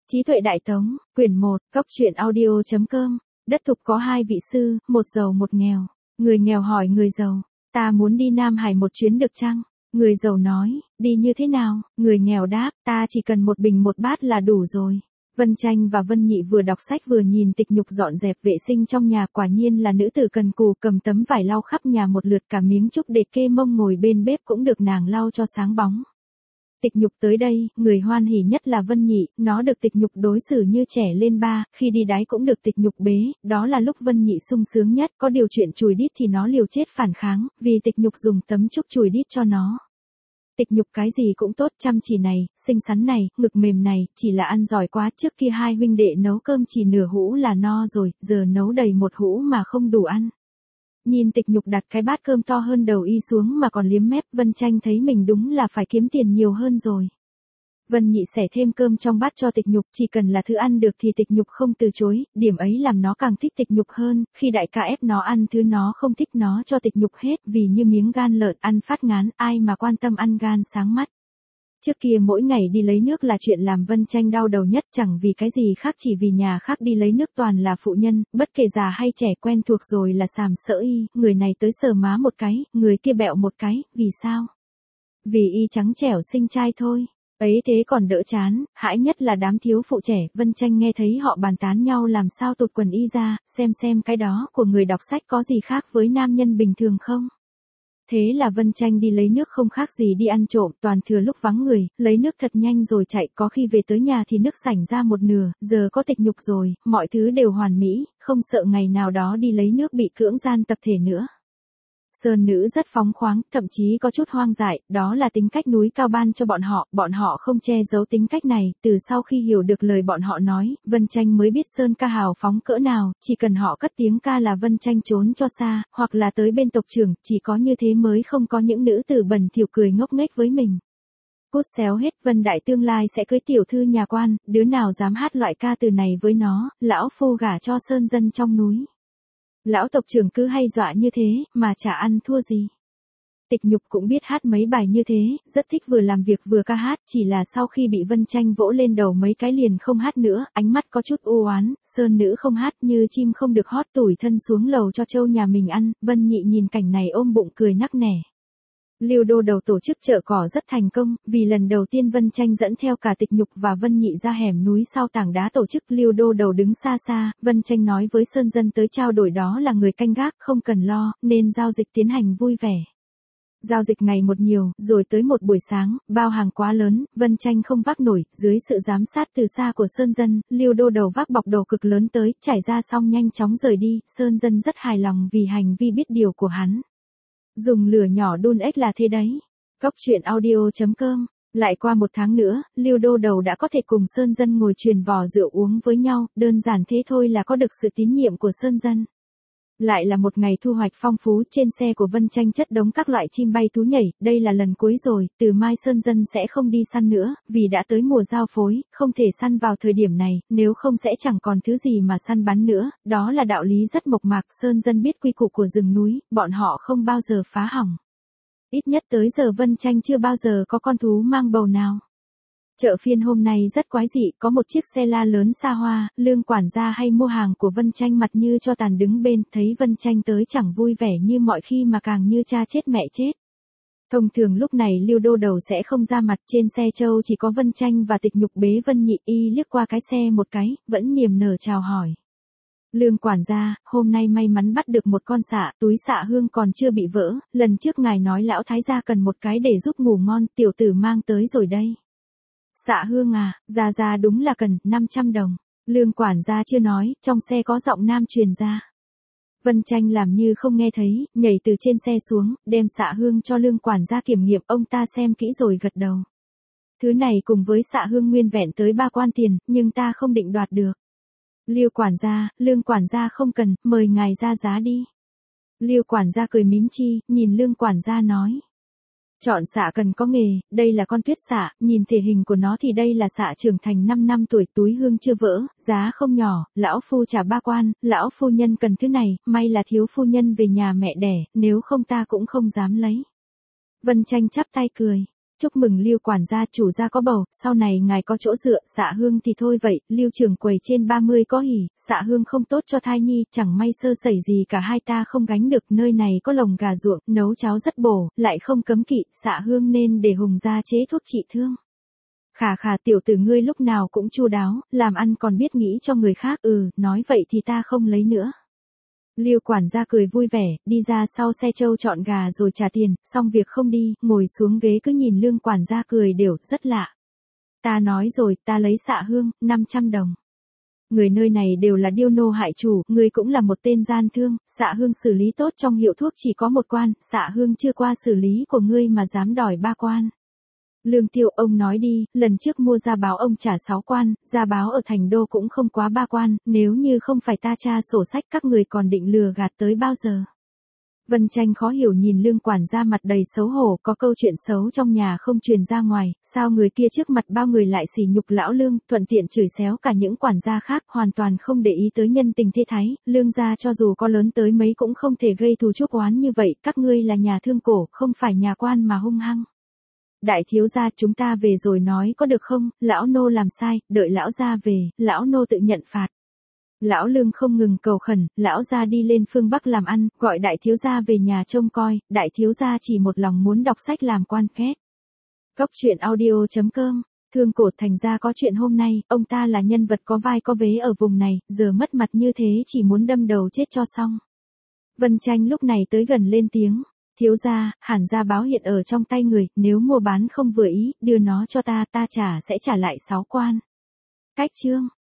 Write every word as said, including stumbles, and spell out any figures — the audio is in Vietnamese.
Trí tuệ đại tống, quyển một, cốc truyện audio.com. Đất thục có hai vị sư, một giàu một nghèo. Người nghèo hỏi người giàu, ta muốn đi Nam Hải một chuyến được chăng? Người giàu nói, đi như thế nào? Người nghèo đáp, ta chỉ cần một bình một bát là đủ rồi. Vân Tranh và Vân Nhị vừa đọc sách vừa nhìn Tịch Nhục dọn dẹp vệ sinh trong nhà, quả nhiên là nữ tử cần cù, cầm tấm vải lau khắp nhà một lượt, cả miếng trúc để kê mông ngồi bên bếp cũng được nàng lau cho sáng bóng. Tịch Nhục tới đây, người hoan hỉ nhất là Vân Nhị, nó được Tịch Nhục đối xử như trẻ lên ba, khi đi đái cũng được Tịch Nhục bế, đó là lúc Vân Nhị sung sướng nhất, có điều chuyện chùi đít thì nó liều chết phản kháng, vì Tịch Nhục dùng tấm trúc chùi đít cho nó. Tịch Nhục cái gì cũng tốt, chăm chỉ này, xinh xắn này, ngực mềm này, chỉ là ăn giỏi quá, trước kia hai huynh đệ nấu cơm chỉ nửa hũ là no rồi, giờ nấu đầy một hũ mà không đủ ăn. Nhìn Tịch Nhục đặt cái bát cơm to hơn đầu y xuống mà còn liếm mép, Vân Tranh thấy mình đúng là phải kiếm tiền nhiều hơn rồi. Vân Nhị xẻ thêm cơm trong bát cho Tịch Nhục, chỉ cần là thứ ăn được thì Tịch Nhục không từ chối, điểm ấy làm nó càng thích Tịch Nhục hơn, khi đại ca ép nó ăn thứ nó không thích nó cho Tịch Nhục hết, vì như miếng gan lợn ăn phát ngán, ai mà quan tâm ăn gan sáng mắt. Trước kia mỗi ngày đi lấy nước là chuyện làm Vân Tranh đau đầu nhất, chẳng vì cái gì khác, chỉ vì nhà khác đi lấy nước toàn là phụ nhân, bất kể già hay trẻ, quen thuộc rồi là sàm sỡ y, người này tới sờ má một cái, người kia bẹo một cái, vì sao? Vì y trắng trẻo xinh trai thôi. Ấy thế còn đỡ chán, hãi nhất là đám thiếu phụ trẻ. Vân Tranh nghe thấy họ bàn tán nhau làm sao tụt quần y ra, xem xem cái đó của người đọc sách có gì khác với nam nhân bình thường không. Thế là Vân Tranh đi lấy nước không khác gì đi ăn trộm, toàn thừa lúc vắng người, lấy nước thật nhanh rồi chạy, có khi về tới nhà thì nước sảnh ra một nửa, giờ có Tịch Nhục rồi, mọi thứ đều hoàn mỹ, không sợ ngày nào đó đi lấy nước bị cưỡng gian tập thể nữa. Sơn nữ rất phóng khoáng, thậm chí có chút hoang dại, đó là tính cách núi cao ban cho bọn họ, bọn họ không che giấu tính cách này, từ sau khi hiểu được lời bọn họ nói, Vân Tranh mới biết Sơn ca hào phóng cỡ nào, chỉ cần họ cất tiếng ca là Vân Tranh trốn cho xa, hoặc là tới bên tộc trưởng, chỉ có như thế mới không có những nữ tử bẩn thỉu cười ngốc nghếch với mình. Cút xéo hết, Vân Đại tương lai sẽ cưới tiểu thư nhà quan, đứa nào dám hát loại ca từ này với nó, lão phu gả cho Sơn dân trong núi. Lão tộc trưởng cứ hay dọa như thế, mà chả ăn thua gì. Tịch Nhục cũng biết hát mấy bài như thế, rất thích vừa làm việc vừa ca hát, chỉ là sau khi bị Vân Tranh vỗ lên đầu mấy cái liền không hát nữa, ánh mắt có chút u oán, sơn nữ không hát như chim không được hót, tủi thân xuống lầu cho trâu nhà mình ăn. Vân Nhị nhìn cảnh này ôm bụng cười nắc nẻ. Liêu Đô Đầu tổ chức chợ cỏ rất thành công, vì lần đầu tiên Vân Tranh dẫn theo cả Tịch Nhục và Vân Nhị ra hẻm núi sau tảng đá tổ chức. Liêu Đô Đầu đứng xa xa, Vân Tranh nói với Sơn dân tới trao đổi đó là người canh gác, không cần lo, nên giao dịch tiến hành vui vẻ. Giao dịch ngày một nhiều, rồi tới một buổi sáng, bao hàng quá lớn, Vân Tranh không vác nổi, dưới sự giám sát từ xa của Sơn dân, Liêu Đô Đầu vác bọc đồ cực lớn tới, trải ra xong nhanh chóng rời đi. Sơn dân rất hài lòng vì hành vi biết điều của hắn. Dùng lửa nhỏ đun ếch là thế đấy. Cốc truyện audio.com. Lại qua một tháng nữa, Liêu Đô Đầu đã có thể cùng Sơn dân ngồi truyền vò rượu uống với nhau, đơn giản thế thôi là có được sự tín nhiệm của Sơn dân. Lại là một ngày thu hoạch phong phú, trên xe của Vân Tranh chất đống các loại chim bay thú nhảy, đây là lần cuối rồi, từ mai Sơn dân sẽ không đi săn nữa, vì đã tới mùa giao phối, không thể săn vào thời điểm này, nếu không sẽ chẳng còn thứ gì mà săn bắn nữa, đó là đạo lý rất mộc mạc. Sơn dân biết quy củ của rừng núi, bọn họ không bao giờ phá hỏng. Ít nhất tới giờ Vân Tranh chưa bao giờ có con thú mang bầu nào. Chợ phiên hôm nay rất quái dị, có một chiếc xe la lớn xa hoa, Lương quản gia hay mua hàng của Vân Tranh mặt như cho tàn đứng bên, thấy Vân Tranh tới chẳng vui vẻ như mọi khi mà càng như cha chết mẹ chết. Thông thường lúc này Liêu Đô Đầu sẽ không ra mặt, trên xe trâu chỉ có Vân Tranh và Tịch Nhục bế Vân Nhị, y liếc qua cái xe một cái, vẫn niềm nở chào hỏi. Lương quản gia, hôm nay may mắn bắt được một con sạ, túi sạ hương còn chưa bị vỡ, lần trước ngài nói lão thái gia cần một cái để giúp ngủ ngon, tiểu tử mang tới rồi đây. Sạ hương à, gia gia đúng là cần, năm trăm đồng. Lương quản gia chưa nói, trong xe có giọng nam truyền ra. Vân Tranh làm như không nghe thấy, nhảy từ trên xe xuống, đem sạ hương cho Lương quản gia kiểm nghiệm, ông ta xem kỹ rồi gật đầu. Thứ này cùng với sạ hương nguyên vẹn tới ba quan tiền, nhưng ta không định đoạt được. Liêu quản gia, Lương quản gia không cần, mời ngài ra giá đi. Liêu quản gia cười mím chi, nhìn Lương quản gia nói. Chọn sạ cần có nghề, đây là con tuyết sạ, nhìn thể hình của nó thì đây là sạ trưởng thành năm năm tuổi, túi hương chưa vỡ, giá không nhỏ, lão phu trả ba quan, lão phu nhân cần thứ này, may là thiếu phu nhân về nhà mẹ đẻ, nếu không ta cũng không dám lấy. Vân Tranh chắp tay cười. Chúc mừng Lưu quản gia, chủ gia có bầu, sau này ngài có chỗ dựa. Dạ Hương thì thôi vậy, Lưu trưởng quầy trên ba mươi có hỉ, Dạ Hương không tốt cho thai nhi, chẳng may sơ sẩy gì cả hai ta không gánh được, nơi này có lồng gà ruộng, nấu cháo rất bổ, lại không cấm kỵ, Dạ Hương nên để Hùng gia chế thuốc trị thương. Khà khà, tiểu tử ngươi lúc nào cũng chu đáo, làm ăn còn biết nghĩ cho người khác. Ừ, nói vậy thì ta không lấy nữa. Lưu quản gia cười vui vẻ, đi ra sau xe trâu chọn gà rồi trả tiền, xong việc không đi, ngồi xuống ghế cứ nhìn Lương quản gia cười đều, rất lạ. Ta nói rồi, ta lấy Dạ Hương, năm trăm đồng. Người nơi này đều là điêu nô hại chủ, ngươi cũng là một tên gian thương. Dạ Hương xử lý tốt, trong hiệu thuốc chỉ có một quan, Dạ Hương chưa qua xử lý của ngươi mà dám đòi ba quan. Lương Tiêu, ông nói đi, lần trước mua gia báo ông trả sáu quan, gia báo ở thành đô cũng không quá ba quan, nếu như không phải ta tra sổ sách các người còn định lừa gạt tới bao giờ. Vân Tranh khó hiểu nhìn Lương quản gia mặt đầy xấu hổ, có câu chuyện xấu trong nhà không truyền ra ngoài, sao người kia trước mặt bao người lại sỉ nhục lão Lương, thuận tiện chửi xéo cả những quản gia khác, hoàn toàn không để ý tới nhân tình thế thái, Lương gia cho dù có lớn tới mấy cũng không thể gây thù chuốc oán như vậy, các ngươi là nhà thương cổ, không phải nhà quan mà hung hăng. Đại thiếu gia, chúng ta về rồi nói có được không, lão nô làm sai, đợi lão gia về, lão nô tự nhận phạt. Lão Lương không ngừng cầu khẩn, lão gia đi lên phương Bắc làm ăn, gọi đại thiếu gia về nhà trông coi, đại thiếu gia chỉ một lòng muốn đọc sách làm quan két. Cốc truyện audio chấm com, thương cổ thành ra có chuyện hôm nay, ông ta là nhân vật có vai có vế ở vùng này, giờ mất mặt như thế chỉ muốn đâm đầu chết cho xong. Vân Tranh lúc này tới gần lên tiếng. Thiếu gia, Hàn gia báo hiện ở trong tay người, nếu mua bán không vừa ý, đưa nó cho ta, ta trả sẽ trả lại sáu quan. Cách chương.